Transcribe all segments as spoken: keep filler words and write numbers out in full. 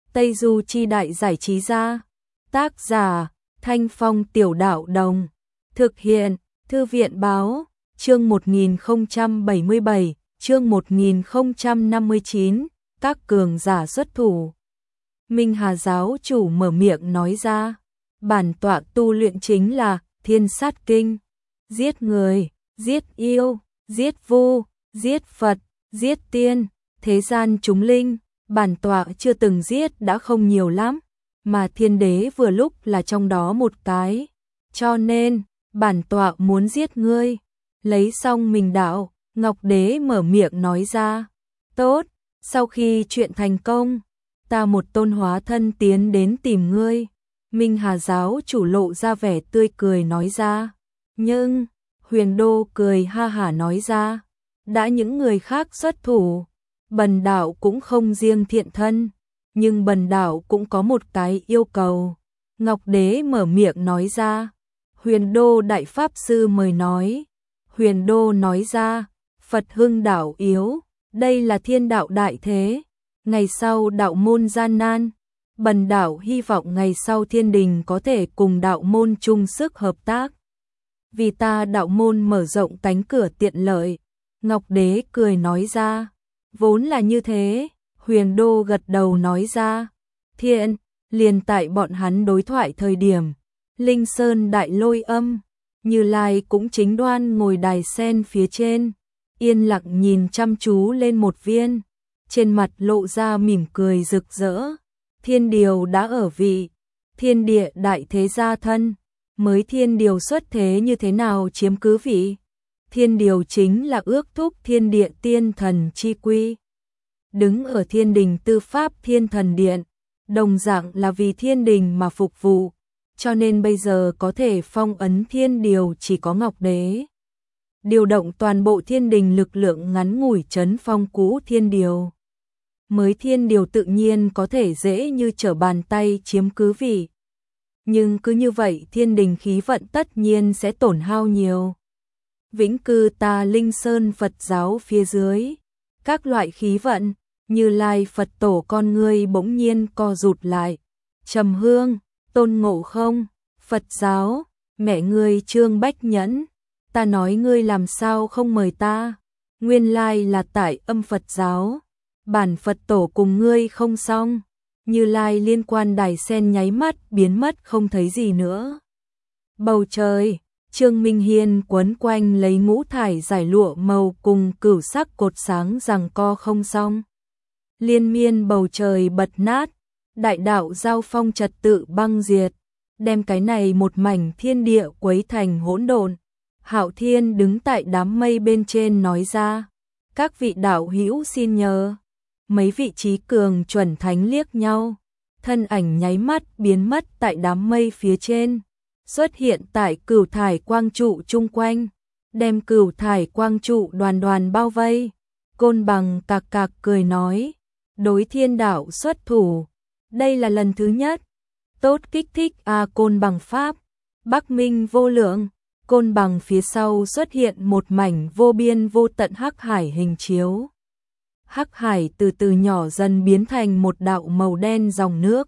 Tây Du Chi Đại Giải Trí Gia. Tác giả Thanh Phong Tiểu Đạo Đồng. Thực hiện Thư viện Báo. Chương một nghìn không trăm bảy mươi bảy, chương một nghìn không trăm năm mươi chín, các cường giả xuất thủ. Minh Hà giáo chủ mở miệng nói ra, bản tọa tu luyện chính là Thiên Sát Kinh, giết người, giết yêu, giết vu, giết Phật, giết tiên, thế gian chúng linh, bản tọa chưa từng giết đã không nhiều lắm, mà thiên đế vừa lúc là trong đó một cái, cho nên bản tọa muốn giết ngươi. Lấy xong mình đạo, Ngọc Đế mở miệng nói ra, tốt, sau khi chuyện thành công, ta một tôn hóa thân tiến đến tìm ngươi. Minh Hà giáo chủ lộ ra vẻ tươi cười nói ra, nhưng Huyền Đô cười ha hả nói ra, đã những người khác xuất thủ, bần đạo cũng không riêng thiện thân, nhưng bần đạo cũng có một cái yêu cầu. Ngọc Đế mở miệng nói ra, Huyền Đô đại pháp sư mời nói. Huyền Đô nói ra, Phật hưng đạo yếu, đây là thiên đạo đại thế, ngày sau đạo môn gian nan, bần đạo hy vọng ngày sau thiên đình có thể cùng đạo môn chung sức hợp tác. Vì ta đạo môn mở rộng cánh cửa tiện lợi. Ngọc Đế cười nói ra, vốn là như thế. Huyền Đô gật đầu nói ra, thiện, liền tại bọn hắn đối thoại thời điểm, Linh Sơn đại lôi âm, Như Lai cũng chính đoan ngồi đài sen phía trên, yên lặng nhìn chăm chú lên một viên, trên mặt lộ ra mỉm cười rực rỡ. Thiên điều đã ở vị, thiên địa đại thế gia thân, mới thiên điều xuất thế như thế nào chiếm cứ vị. Thiên điều chính là ước thúc thiên địa tiên thần chi quy. Đứng ở thiên đình tư pháp thiên thần điện, đồng dạng là vì thiên đình mà phục vụ, cho nên bây giờ có thể phong ấn thiên điều chỉ có Ngọc Đế. Điều động toàn bộ thiên đình lực lượng ngắn ngủi trấn phong cũ thiên điều. Mới thiên điều tự nhiên có thể dễ như trở bàn tay chiếm cứ vị. Nhưng cứ như vậy thiên đình khí vận tất nhiên sẽ tổn hao nhiều. Vĩnh cư ta Linh Sơn Phật giáo phía dưới, các loại khí vận, Như Lai Phật tổ con ngươi bỗng nhiên co rụt lại. Trầm Hương, Tôn Ngộ Không, Phật giáo, mẹ ngươi Trương Bách Nhẫn, ta nói ngươi làm sao không mời ta, nguyên lai là tại Âm Phật giáo, bản Phật tổ cùng ngươi không xong. Như Lai liên quan đài sen nháy mắt biến mất không thấy gì nữa. Bầu trời, Trương Minh Hiên quấn quanh lấy ngũ thải giải lụa màu cùng cửu sắc cột sáng rằng co không xong. Liên miên bầu trời bật nát, đại đạo giao phong trật tự băng diệt, đem cái này một mảnh thiên địa quấy thành hỗn độn. Hạo Thiên đứng tại đám mây bên trên nói ra, các vị đạo hữu xin nhờ. Mấy vị trí cường chuẩn thánh liếc nhau, thân ảnh nháy mắt biến mất tại đám mây phía trên, xuất hiện tại cửu thải quang trụ chung quanh, đem cửu thải quang trụ đoàn đoàn bao vây. Côn Bằng cạc cạc cười nói, đối thiên đạo xuất thủ, đây là lần thứ nhất, tốt kích thích a. Côn Bằng pháp, Bắc Minh vô lượng. Côn Bằng phía sau xuất hiện một mảnh vô biên vô tận hắc hải hình chiếu. Hắc hải từ từ nhỏ dần biến thành một đạo màu đen dòng nước,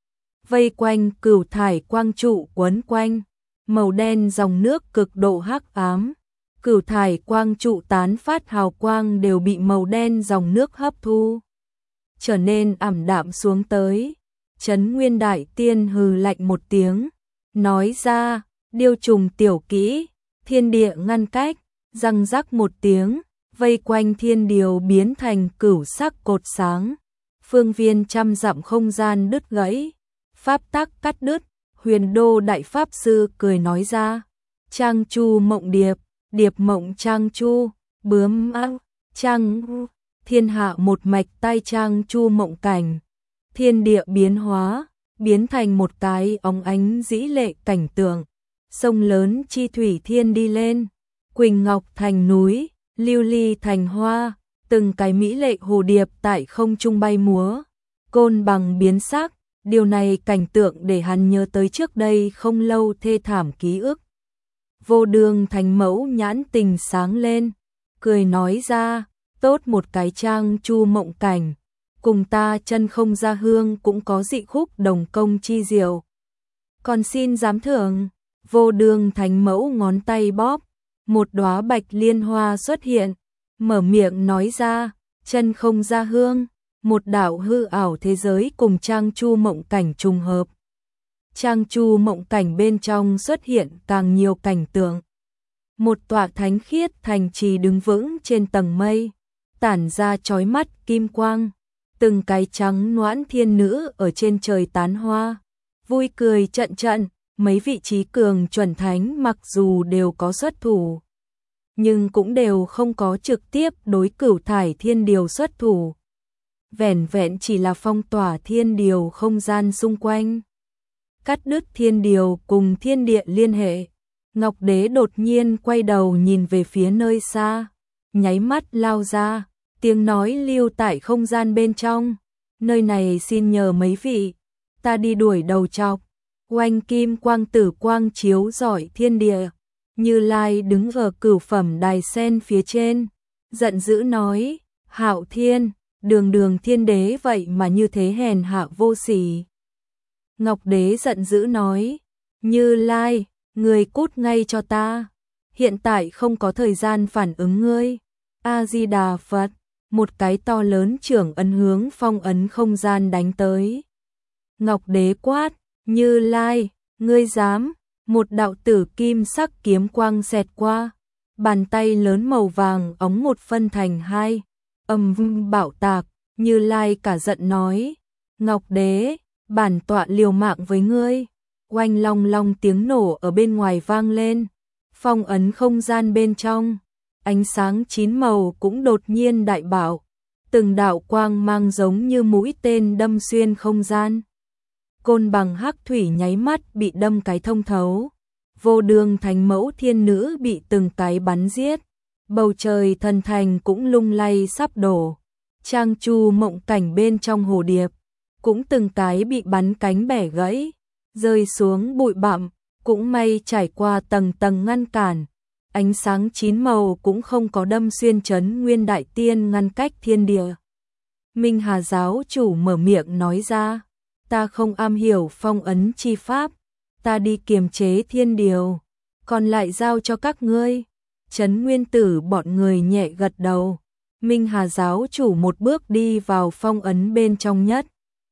vây quanh cửu thải quang trụ quấn quanh, màu đen dòng nước cực độ hắc ám, cửu thải quang trụ tán phát hào quang đều bị màu đen dòng nước hấp thu, trở nên ảm đạm xuống tới. Trấn Nguyên Đại Tiên hừ lạnh một tiếng, nói ra, điêu trùng tiểu kỹ, thiên địa ngăn cách, răng rắc một tiếng, vây quanh thiên điều biến thành cửu sắc cột sáng, phương viên trăm dặm không gian đứt gãy, pháp tắc cắt đứt. Huyền Đô đại pháp sư cười nói ra, Trang Chu mộng điệp, điệp mộng Trang Chu, bướm ác, Trang thiên hạ một mạch tai Trang Chu mộng cảnh, thiên địa biến hóa, biến thành một cái óng ánh dĩ lệ cảnh tượng, sông lớn chi thủy thiên đi lên, quỳnh ngọc thành núi, lưu ly thành hoa, từng cái mỹ lệ hồ điệp tại không trung bay múa. Côn Bằng biến sắc, điều này cảnh tượng để hắn nhớ tới trước đây không lâu thê thảm ký ức. Vô Đường Thành Mẫu nhãn tình sáng lên, cười nói ra, tốt một cái Trang Chu mộng cảnh, cùng ta chân không ra hương cũng có dị khúc đồng công chi diệu. Còn xin giám thưởng. Vô Đường Thánh Mẫu ngón tay bóp, một đóa bạch liên hoa xuất hiện, mở miệng nói ra, chân không ra hương, một đạo hư ảo thế giới cùng trang chu mộng cảnh trùng hợp. Trang chu mộng cảnh bên trong xuất hiện càng nhiều cảnh tượng. Một tọa thánh khiết thành trì đứng vững trên tầng mây, tản ra chói mắt kim quang, từng cái trắng noãn thiên nữ ở trên trời tán hoa, vui cười trận trận. Mấy vị trí cường chuẩn thánh mặc dù đều có xuất thủ, nhưng cũng đều không có trực tiếp đối Cửu Thải Thiên Điều xuất thủ. Vẻn vẹn chỉ là phong tỏa thiên điều không gian xung quanh, cắt đứt thiên điều cùng thiên địa liên hệ. Ngọc Đế đột nhiên quay đầu nhìn về phía nơi xa, nháy mắt lao ra, tiếng nói lưu tại không gian bên trong. Nơi này xin nhờ mấy vị, ta đi đuổi đầu trọc. Oanh kim quang tử quang chiếu rọi thiên địa, Như Lai đứng ở cửu phẩm đài sen phía trên, giận dữ nói, Hạo Thiên, đường đường thiên đế vậy mà như thế hèn hạ vô sỉ. Ngọc Đế giận dữ nói, Như Lai, người cút ngay cho ta, hiện tại không có thời gian phản ứng ngươi. A-di-đà Phật, một cái to lớn trưởng ấn hướng phong ấn không gian đánh tới. Ngọc Đế quát, Như Lai, ngươi dám? Một đạo tử kim sắc kiếm quang xẹt qua, bàn tay lớn màu vàng óng một phân thành hai, ầm vang bạo tạc. Như Lai cả giận nói, Ngọc Đế, bản tọa liều mạng với ngươi. Oanh long long tiếng nổ ở bên ngoài vang lên, phong ấn không gian bên trong, ánh sáng chín màu cũng đột nhiên đại bạo, từng đạo quang mang giống như mũi tên đâm xuyên không gian. Côn bằng hắc thủy nháy mắt bị đâm cái thông thấu, Vô Đường Thánh Mẫu thiên nữ bị từng cái bắn giết, bầu trời thần thành cũng lung lay sắp đổ, trang chu mộng cảnh bên trong hồ điệp cũng từng cái bị bắn cánh bẻ gãy, rơi xuống bụi bặm, cũng may trải qua tầng tầng ngăn cản, ánh sáng chín màu cũng không có đâm xuyên chấn nguyên đại tiên ngăn cách thiên địa. Minh Hà giáo chủ mở miệng nói ra, ta không am hiểu phong ấn chi pháp, ta đi kiềm chế thiên điều, còn lại giao cho các ngươi. Trấn Nguyên Tử bọn người nhẹ gật đầu. Minh Hà giáo chủ một bước đi vào phong ấn bên trong nhất.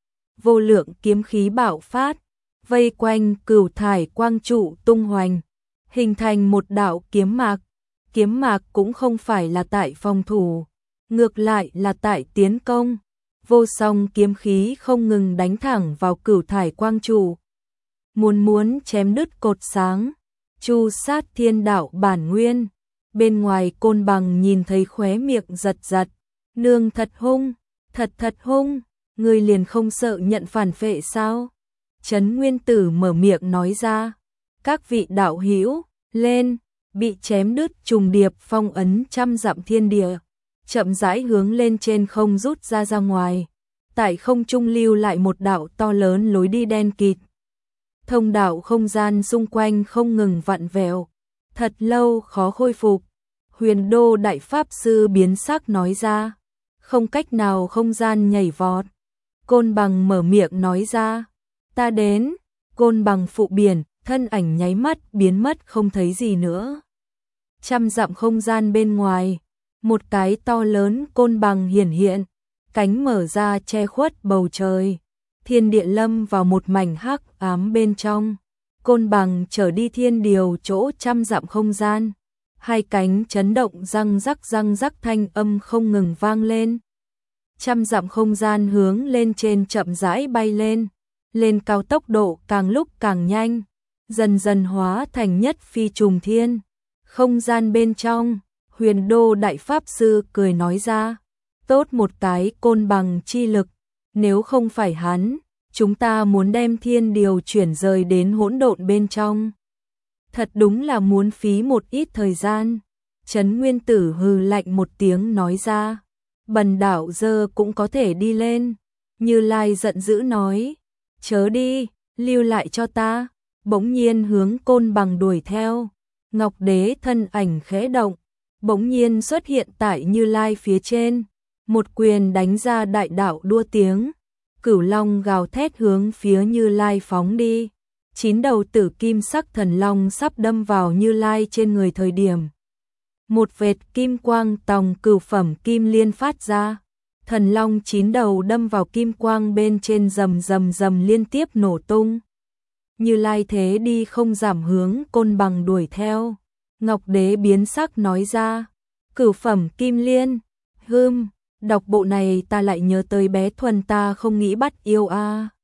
Vô lượng kiếm khí bạo phát, vây quanh cửu thải quang trụ tung hoành, hình thành một đạo kiếm mạc. Kiếm mạc cũng không phải là tại phòng thủ, ngược lại là tại tiến công. Vô song kiếm khí không ngừng đánh thẳng vào cửu thải quang trụ, muốn muốn chém đứt cột sáng, chu sát thiên đạo bản nguyên. Bên ngoài Côn Bằng nhìn thấy khóe miệng giật giật, nương thật hung, thật thật hung, người liền không sợ nhận phản phệ sao? Trấn Nguyên Tử mở miệng nói ra, các vị đạo hữu lên, bị chém đứt trùng điệp phong ấn trăm dặm thiên địa, chậm rãi hướng lên trên không rút ra ra ngoài, tại không trung lưu lại một đạo to lớn lối đi đen kịt. Thông đạo không gian xung quanh không ngừng vặn vẹo, thật lâu khó khôi phục. Huyền Đô Đại Pháp Sư biến sắc nói ra, không cách nào không gian nhảy vọt. Côn Bằng mở miệng nói ra, ta đến. Côn Bằng phụ biển, thân ảnh nháy mắt biến mất không thấy gì nữa. Trăm dặm không gian bên ngoài, một cái to lớn Côn Bằng hiển hiện, cánh mở ra che khuất bầu trời. Thiên địa lâm vào một mảnh hắc ám bên trong. Côn Bằng trở đi thiên điều chỗ trăm dặm không gian. Hai cánh chấn động răng rắc răng rắc thanh âm không ngừng vang lên. Trăm dặm không gian hướng lên trên chậm rãi bay lên, lên cao tốc độ càng lúc càng nhanh, dần dần hóa thành nhất phi trùng thiên. Không gian bên trong, Huyền Đô Đại Pháp Sư cười nói ra, tốt một cái Côn Bằng chi lực, nếu không phải hắn, chúng ta muốn đem thiên điều chuyển rời đến hỗn độn bên trong. Thật đúng là muốn phí một ít thời gian. Trấn Nguyên Tử hừ lạnh một tiếng nói ra, bần đạo giờ cũng có thể đi lên. Như Lai giận dữ nói, chớ đi, lưu lại cho ta. Bỗng nhiên hướng Côn Bằng đuổi theo. Ngọc Đế thân ảnh khẽ động, bỗng nhiên xuất hiện tại Như Lai phía trên, một quyền đánh ra đại đạo đua tiếng, Cửu Long gào thét hướng phía Như Lai phóng đi. Chín đầu tử kim sắc thần long sắp đâm vào Như Lai trên người thời điểm. Một vệt kim quang tòng cửu phẩm kim liên phát ra. Thần long chín đầu đâm vào kim quang bên trên rầm rầm rầm liên tiếp nổ tung. Như Lai thế đi không giảm hướng côn bằng đuổi theo. Ngọc Đế biến sắc nói ra, cửu phẩm kim liên, hưm, đọc bộ này ta lại nhớ tới bé Thuần ta không nghĩ bắt yêu a. À.